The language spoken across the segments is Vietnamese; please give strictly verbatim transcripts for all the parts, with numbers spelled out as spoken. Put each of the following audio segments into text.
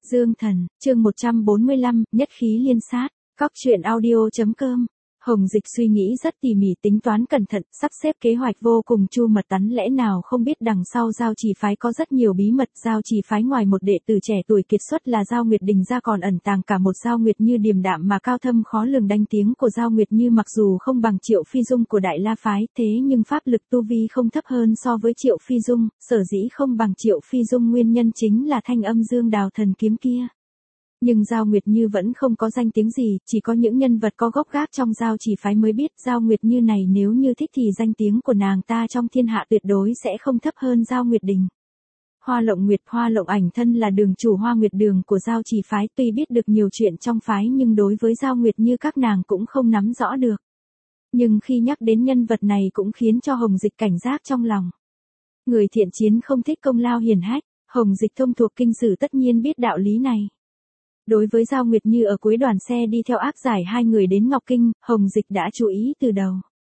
Dương Thần, chương một trăm bốn mươi lăm, nhất khí liên sát, cóc truyện audio chấm com. Hồng Dịch suy nghĩ rất tỉ mỉ, tính toán cẩn thận, sắp xếp kế hoạch vô cùng chu mật, tắn lẽ nào không biết đằng sau Giao Chỉ phái có rất nhiều bí mật. Giao Chỉ phái ngoài một đệ tử trẻ tuổi kiệt xuất là Giao Nguyệt Đình ra còn ẩn tàng cả một Giao Nguyệt Như điềm đạm mà cao thâm khó lường. Đánh tiếng của Giao Nguyệt Như mặc dù không bằng Triệu Phi Dung của Đại La phái, thế nhưng pháp lực tu vi không thấp hơn so với Triệu Phi Dung, sở dĩ không bằng Triệu Phi Dung nguyên nhân chính là thanh âm dương đào thần kiếm kia. Nhưng Giao Nguyệt Như vẫn không có danh tiếng gì, chỉ có những nhân vật có gốc gác trong Giao Chỉ phái mới biết. Giao Nguyệt Như này nếu như thích thì danh tiếng của nàng ta trong thiên hạ tuyệt đối sẽ không thấp hơn Giao Nguyệt Đình. Hoa Lộng Nguyệt, Hoa Lộng Ảnh thân là đường chủ Hoa Nguyệt Đường của Giao Chỉ phái, tuy biết được nhiều chuyện trong phái nhưng đối với Giao Nguyệt Như các nàng cũng không nắm rõ được. Nhưng khi nhắc đến nhân vật này cũng khiến cho Hồng Dịch cảnh giác trong lòng. Người thiện chiến không thích công lao hiển hách, Hồng Dịch thông thuộc kinh sử tất nhiên biết đạo lý này. Đối với Giao Nguyệt Như ở cuối đoàn xe đi theo áp giải hai người đến Ngọc Kinh, Hồng Dịch đã chú ý từ đầu.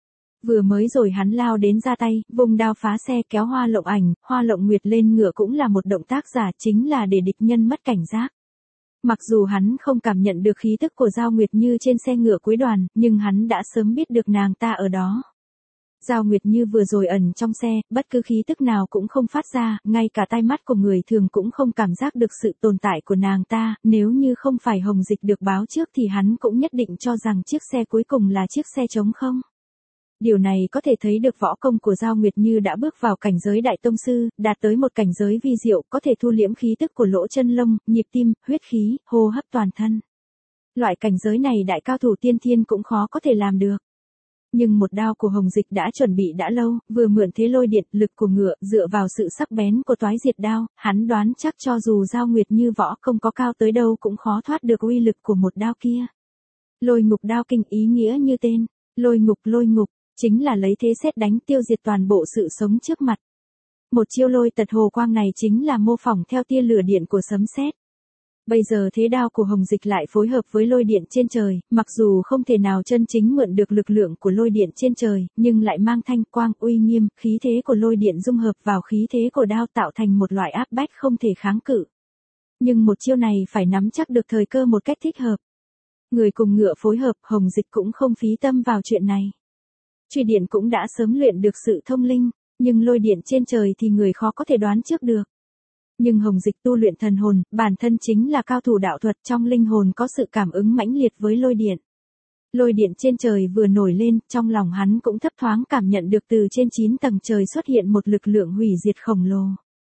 Vừa mới rồi hắn lao đến ra tay, vùng đao phá xe kéo Hoa Lộng Ảnh, Hoa Lộng Nguyệt lên ngựa cũng là một động tác giả, chính là để địch nhân mất cảnh giác. Mặc dù hắn không cảm nhận được khí tức của Giao Nguyệt Như trên xe ngựa cuối đoàn, nhưng hắn đã sớm biết được nàng ta ở đó. Giao Nguyệt Như vừa rồi ẩn trong xe, bất cứ khí tức nào cũng không phát ra, ngay cả tai mắt của người thường cũng không cảm giác được sự tồn tại của nàng ta. Nếu như không phải Hồng Dịch được báo trước thì hắn cũng nhất định cho rằng chiếc xe cuối cùng là chiếc xe trống không. Điều này có thể thấy được võ công của Giao Nguyệt Như đã bước vào cảnh giới đại tông sư, đạt tới một cảnh giới vi diệu, có thể thu liễm khí tức của lỗ chân lông, nhịp tim, huyết khí, hô hấp toàn thân. Loại cảnh giới này đại cao thủ tiên thiên cũng khó có thể làm được. Nhưng một đao của Hồng Dịch đã chuẩn bị đã lâu, vừa mượn thế lôi điện, lực của ngựa, dựa vào sự sắc bén của toái diệt đao, hắn đoán chắc cho dù Giao Nguyệt Như võ công có cao tới đâu cũng khó thoát được uy lực của một đao kia. Lôi ngục đao kinh ý nghĩa như tên, lôi ngục lôi ngục, chính là lấy thế sét đánh tiêu diệt toàn bộ sự sống trước mặt. Một chiêu lôi tật hồ quang này chính là mô phỏng theo tia lửa điện của sấm sét. Bây giờ thế đao của Hồng Dịch lại phối hợp với lôi điện trên trời, mặc dù không thể nào chân chính mượn được lực lượng của lôi điện trên trời, nhưng lại mang thanh quang uy nghiêm, khí thế của lôi điện dung hợp vào khí thế của đao tạo thành một loại áp bách không thể kháng cự. Nhưng một chiêu này phải nắm chắc được thời cơ một cách thích hợp. Người cùng ngựa phối hợp, Hồng Dịch cũng không phí tâm vào chuyện này. Truy điện cũng đã sớm luyện được sự thông linh, nhưng lôi điện trên trời thì người khó có thể đoán trước được. Nhưng Hồng Dịch tu luyện thần hồn, bản thân chính là cao thủ đạo thuật, trong linh hồn có sự cảm ứng mãnh liệt với lôi điện. Lôi điện trên trời vừa nổi lên, trong lòng hắn cũng thấp thoáng cảm nhận được từ trên chín tầng trời xuất hiện một lực lượng hủy diệt khổng lồ.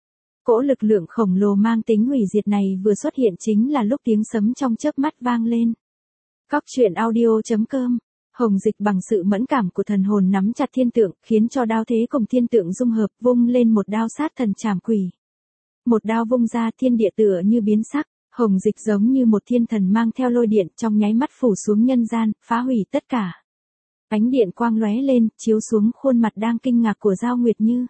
Cỗ lực lượng khổng lồ mang tính hủy diệt này vừa xuất hiện chính là lúc tiếng sấm trong chớp mắt vang lên. Cóc truyện audio chấm com. Hồng Dịch bằng sự mẫn cảm của thần hồn nắm chặt thiên tượng, khiến cho đao thế cùng thiên tượng dung hợp, vung lên một đao sát thần trảm quỷ. Một đao vung ra, thiên địa tựa như biến sắc, Hồng Dịch giống như một thiên thần mang theo lôi điện trong nháy mắt phủ xuống nhân gian, phá hủy tất cả. Ánh điện quang lóe lên, chiếu xuống khuôn mặt đang kinh ngạc của Giao Nguyệt Như.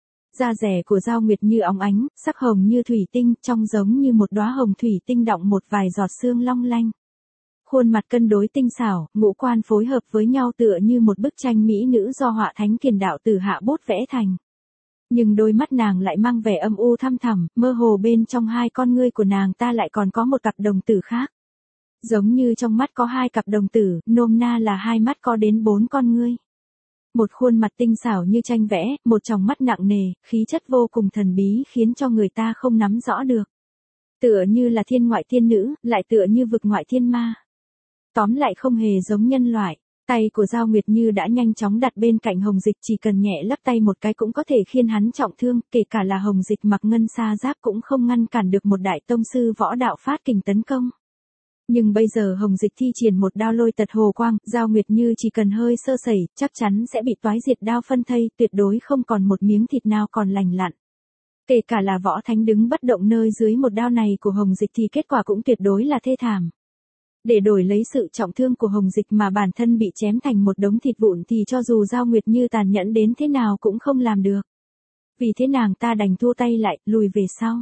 Da rẻ của Giao Nguyệt Như óng ánh, sắc hồng như thủy tinh, trông giống như một đóa hồng thủy tinh đọng một vài giọt sương long lanh. Khuôn mặt cân đối tinh xảo, ngũ quan phối hợp với nhau tựa như một bức tranh mỹ nữ do họa thánh kiền đạo tử hạ bút vẽ thành. Nhưng đôi mắt nàng lại mang vẻ âm u thăm thẳm, mơ hồ bên trong hai con ngươi của nàng ta lại còn có một cặp đồng tử khác. Giống như trong mắt có hai cặp đồng tử, nôm na là hai mắt có đến bốn con ngươi. Một khuôn mặt tinh xảo như tranh vẽ, một tròng mắt nặng nề, khí chất vô cùng thần bí khiến cho người ta không nắm rõ được. Tựa như là thiên ngoại thiên nữ, lại tựa như vực ngoại thiên ma. Tóm lại không hề giống nhân loại. Tay của Giao Nguyệt Như đã nhanh chóng đặt bên cạnh Hồng Dịch, chỉ cần nhẹ lắc tay một cái cũng có thể khiến hắn trọng thương, kể cả là Hồng Dịch mặc ngân sa giáp cũng không ngăn cản được một đại tông sư võ đạo phát kình tấn công. Nhưng bây giờ Hồng Dịch thi triển một đao lôi tật hồ quang, Giao Nguyệt Như chỉ cần hơi sơ sẩy, chắc chắn sẽ bị toái diệt đao phân thây, tuyệt đối không còn một miếng thịt nào còn lành lặn. Kể cả là võ thánh đứng bất động nơi dưới một đao này của Hồng Dịch thì kết quả cũng tuyệt đối là thê thảm. Để đổi lấy sự trọng thương của Hồng Dịch mà bản thân bị chém thành một đống thịt vụn thì cho dù Giao Nguyệt Như tàn nhẫn đến thế nào cũng không làm được. Vì thế nàng ta đành thua tay lại, lùi về sau.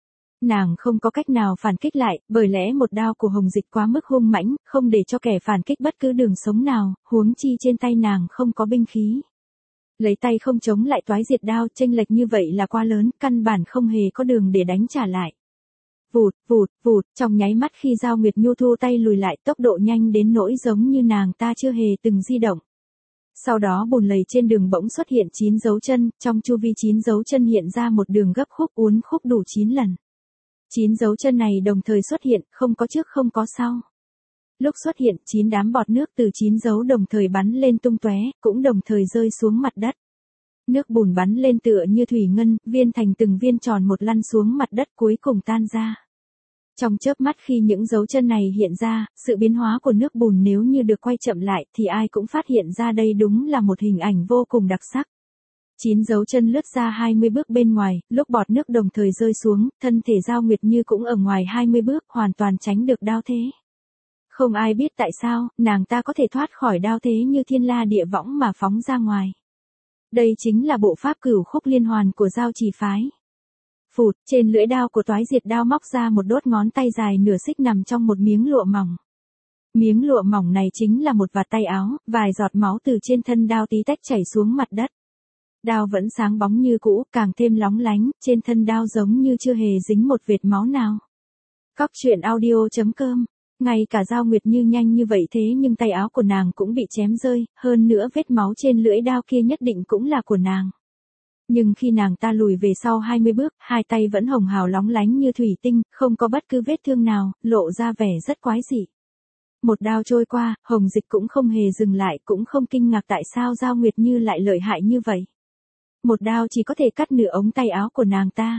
Nàng không có cách nào phản kích lại, bởi lẽ một đao của Hồng Dịch quá mức hung mãnh, không để cho kẻ phản kích bất cứ đường sống nào, huống chi trên tay nàng không có binh khí. Lấy tay không chống lại toái diệt đao, chênh lệch như vậy là quá lớn, căn bản không hề có đường để đánh trả lại. Vụt, vụt, vụt, trong nháy mắt khi Giao Nguyệt Nhu thu tay lùi lại, tốc độ nhanh đến nỗi giống như nàng ta chưa hề từng di động. Sau đó bùn lầy trên đường bỗng xuất hiện chín dấu chân, trong chu vi chín dấu chân hiện ra một đường gấp khúc uốn khúc đủ chín lần. chín dấu chân này đồng thời xuất hiện, không có trước không có sau. Lúc xuất hiện, chín đám bọt nước từ chín dấu đồng thời bắn lên tung tóe, cũng đồng thời rơi xuống mặt đất. Nước bùn bắn lên tựa như thủy ngân, viên thành từng viên tròn một lăn xuống mặt đất cuối cùng tan ra. Trong chớp mắt khi những dấu chân này hiện ra, sự biến hóa của nước bùn nếu như được quay chậm lại thì ai cũng phát hiện ra đây đúng là một hình ảnh vô cùng đặc sắc. Chín dấu chân lướt ra hai mươi bước bên ngoài, lúc bọt nước đồng thời rơi xuống, thân thể Giao Nguyệt Như cũng ở ngoài hai mươi bước, hoàn toàn tránh được đao thế. Không ai biết tại sao, nàng ta có thể thoát khỏi đao thế như thiên la địa võng mà phóng ra ngoài. Đây chính là bộ pháp cửu khúc liên hoàn của Giao Trì phái. Phụt, trên lưỡi đao của Toái Diệt đao móc ra một đốt ngón tay dài nửa xích nằm trong một miếng lụa mỏng. Miếng lụa mỏng này chính là một vạt tay áo, vài giọt máu từ trên thân đao tí tách chảy xuống mặt đất. Đao vẫn sáng bóng như cũ, càng thêm lóng lánh, trên thân đao giống như chưa hề dính một vệt máu nào. Cóc truyện audio chấm com. Ngay cả Giao Nguyệt Như nhanh như vậy thế nhưng tay áo của nàng cũng bị chém rơi, hơn nữa vết máu trên lưỡi đao kia nhất định cũng là của nàng. Nhưng khi nàng ta lùi về sau hai mươi bước, hai tay vẫn hồng hào lóng lánh như thủy tinh, không có bất cứ vết thương nào, lộ ra vẻ rất quái dị. Một đao trôi qua, Hồng Dịch cũng không hề dừng lại, cũng không kinh ngạc tại sao Giao Nguyệt Như lại lợi hại như vậy. Một đao chỉ có thể cắt nửa ống tay áo của nàng ta.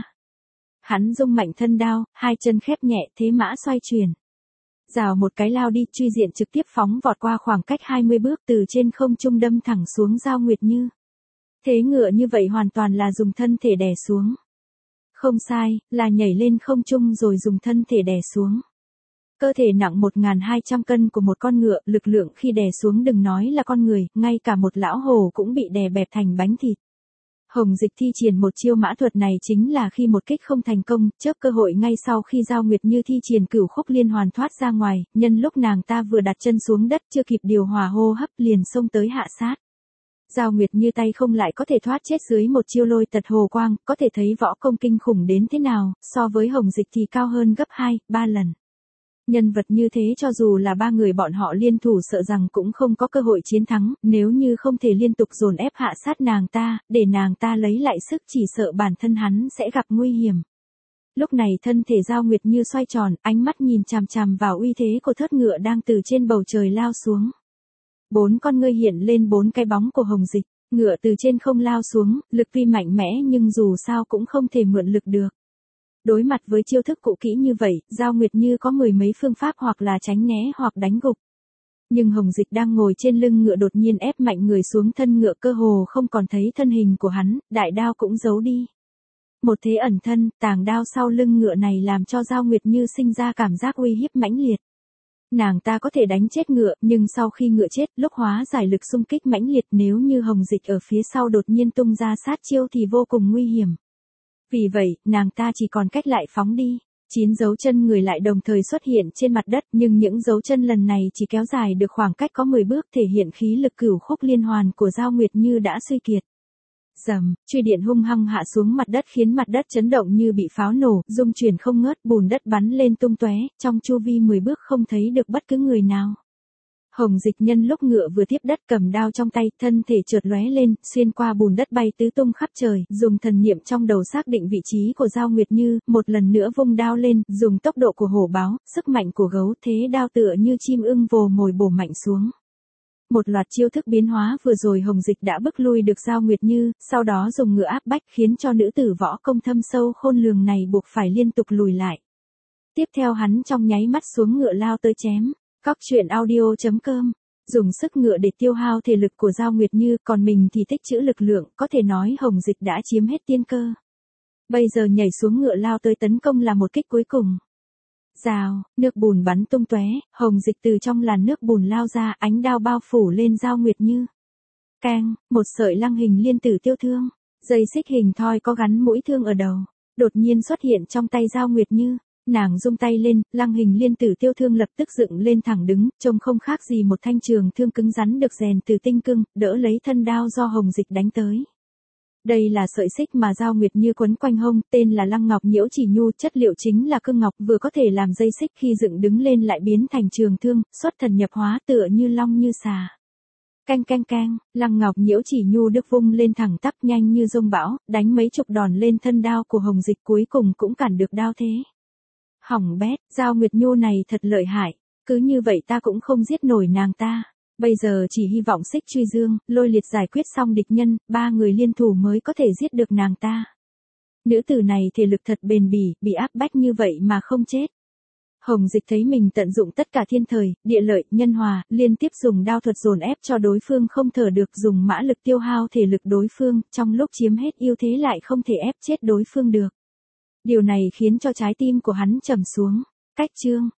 Hắn rung mạnh thân đao, hai chân khép nhẹ, thế mã xoay chuyển. Rào một cái lao đi, truy diện trực tiếp phóng vọt qua khoảng cách hai mươi bước từ trên không trung đâm thẳng xuống Giao Nguyệt Như. Thế ngựa như vậy hoàn toàn là dùng thân thể đè xuống. Không sai, là nhảy lên không trung rồi dùng thân thể đè xuống. Cơ thể nặng một nghìn hai trăm cân của một con ngựa, lực lượng khi đè xuống đừng nói là con người, ngay cả một lão hổ cũng bị đè bẹp thành bánh thịt. Hồng Dịch thi triển một chiêu mã thuật này chính là khi một kích không thành công, chớp cơ hội ngay sau khi Giao Nguyệt Như thi triển cửu khúc liên hoàn thoát ra ngoài, nhân lúc nàng ta vừa đặt chân xuống đất chưa kịp điều hòa hô hấp liền xông tới hạ sát. Giao Nguyệt Như tay không lại có thể thoát chết dưới một chiêu lôi tật hồ quang, có thể thấy võ công kinh khủng đến thế nào, so với Hồng Dịch thì cao hơn gấp hai, ba lần. Nhân vật như thế cho dù là ba người bọn họ liên thủ sợ rằng cũng không có cơ hội chiến thắng, nếu như không thể liên tục dồn ép hạ sát nàng ta, để nàng ta lấy lại sức chỉ sợ bản thân hắn sẽ gặp nguy hiểm. Lúc này thân thể Giao Nguyệt Như xoay tròn, ánh mắt nhìn chằm chằm vào uy thế của thớt ngựa đang từ trên bầu trời lao xuống. Bốn con ngươi hiện lên bốn cái bóng của Hồng Dịch, ngựa từ trên không lao xuống, lực tuy mạnh mẽ nhưng dù sao cũng không thể mượn lực được. Đối mặt với chiêu thức cũ kỹ như vậy, Giao Nguyệt Như có mười mấy phương pháp hoặc là tránh né hoặc đánh gục. Nhưng Hồng Dịch đang ngồi trên lưng ngựa đột nhiên ép mạnh người xuống thân ngựa cơ hồ không còn thấy thân hình của hắn, đại đao cũng giấu đi. Một thế ẩn thân, tàng đao sau lưng ngựa này làm cho Giao Nguyệt Như sinh ra cảm giác uy hiếp mãnh liệt. Nàng ta có thể đánh chết ngựa, nhưng sau khi ngựa chết, lúc hóa giải lực xung kích mãnh liệt nếu như Hồng Dịch ở phía sau đột nhiên tung ra sát chiêu thì vô cùng nguy hiểm. Vì vậy, nàng ta chỉ còn cách lại phóng đi. Chín dấu chân người lại đồng thời xuất hiện trên mặt đất, nhưng những dấu chân lần này chỉ kéo dài được khoảng cách có mười bước, thể hiện khí lực cửu khúc liên hoàn của Giao Nguyệt Như đã suy kiệt. Rầm, truy điện hung hăng hạ xuống mặt đất khiến mặt đất chấn động như bị pháo nổ, rung chuyển không ngớt, bùn đất bắn lên tung tóe, trong chu vi mười bước không thấy được bất cứ người nào. Hồng Dịch nhân lúc ngựa vừa tiếp đất cầm đao trong tay, thân thể chợt lóe lên, xuyên qua bùn đất bay tứ tung khắp trời, dùng thần niệm trong đầu xác định vị trí của Giao Nguyệt Như, một lần nữa vung đao lên, dùng tốc độ của hổ báo, sức mạnh của gấu, thế đao tựa như chim ưng vồ mồi bổ mạnh xuống. Một loạt chiêu thức biến hóa vừa rồi Hồng Dịch đã bức lui được Giao Nguyệt Như, sau đó dùng ngựa áp bách khiến cho nữ tử võ công thâm sâu khôn lường này buộc phải liên tục lùi lại. Tiếp theo hắn trong nháy mắt xuống ngựa lao tới chém. Cóc truyện audio chấm com, dùng sức ngựa để tiêu hao thể lực của Giao Nguyệt Như, còn mình thì tích trữ lực lượng, có thể nói Hồng Dịch đã chiếm hết tiên cơ. Bây giờ nhảy xuống ngựa lao tới tấn công là một kích cuối cùng. Rào, nước bùn bắn tung tóe, Hồng Dịch từ trong làn nước bùn lao ra, ánh đao bao phủ lên Giao Nguyệt Như. Keng, một sợi lăng hình liên tử tiêu thương, dây xích hình thoi có gắn mũi thương ở đầu, đột nhiên xuất hiện trong tay Giao Nguyệt Như. Nàng rung tay lên, lăng hình liên tử tiêu thương lập tức dựng lên thẳng đứng, trông không khác gì một thanh trường thương cứng rắn được rèn từ tinh cương, đỡ lấy thân đao do Hồng Dịch đánh tới. Đây là sợi xích mà Giao Nguyệt Như quấn quanh hông, tên là Lăng Ngọc Nhiễu Chỉ Nhu, chất liệu chính là cương ngọc, vừa có thể làm dây xích khi dựng đứng lên lại biến thành trường thương, xuất thần nhập hóa tựa như long như xà. Canh canh canh, Lăng Ngọc Nhiễu Chỉ Nhu được vung lên thẳng tắp nhanh như dông bão, đánh mấy chục đòn lên thân đao của Hồng Dịch cuối cùng cũng cản được đao thế. Hỏng bét, Giao Nguyệt Nhu này thật lợi hại, cứ như vậy ta cũng không giết nổi nàng ta. Bây giờ chỉ hy vọng Xích Truy Dương, Lôi Liệt giải quyết xong địch nhân, ba người liên thủ mới có thể giết được nàng ta. Nữ tử này thể lực thật bền bỉ, bị áp bách như vậy mà không chết. Hồng Dịch thấy mình tận dụng tất cả thiên thời, địa lợi, nhân hòa, liên tiếp dùng đao thuật dồn ép cho đối phương không thở được, dùng mã lực tiêu hao thể lực đối phương, trong lúc chiếm hết ưu thế lại không thể ép chết đối phương được. Điều này khiến cho trái tim của hắn trầm xuống. Cách chương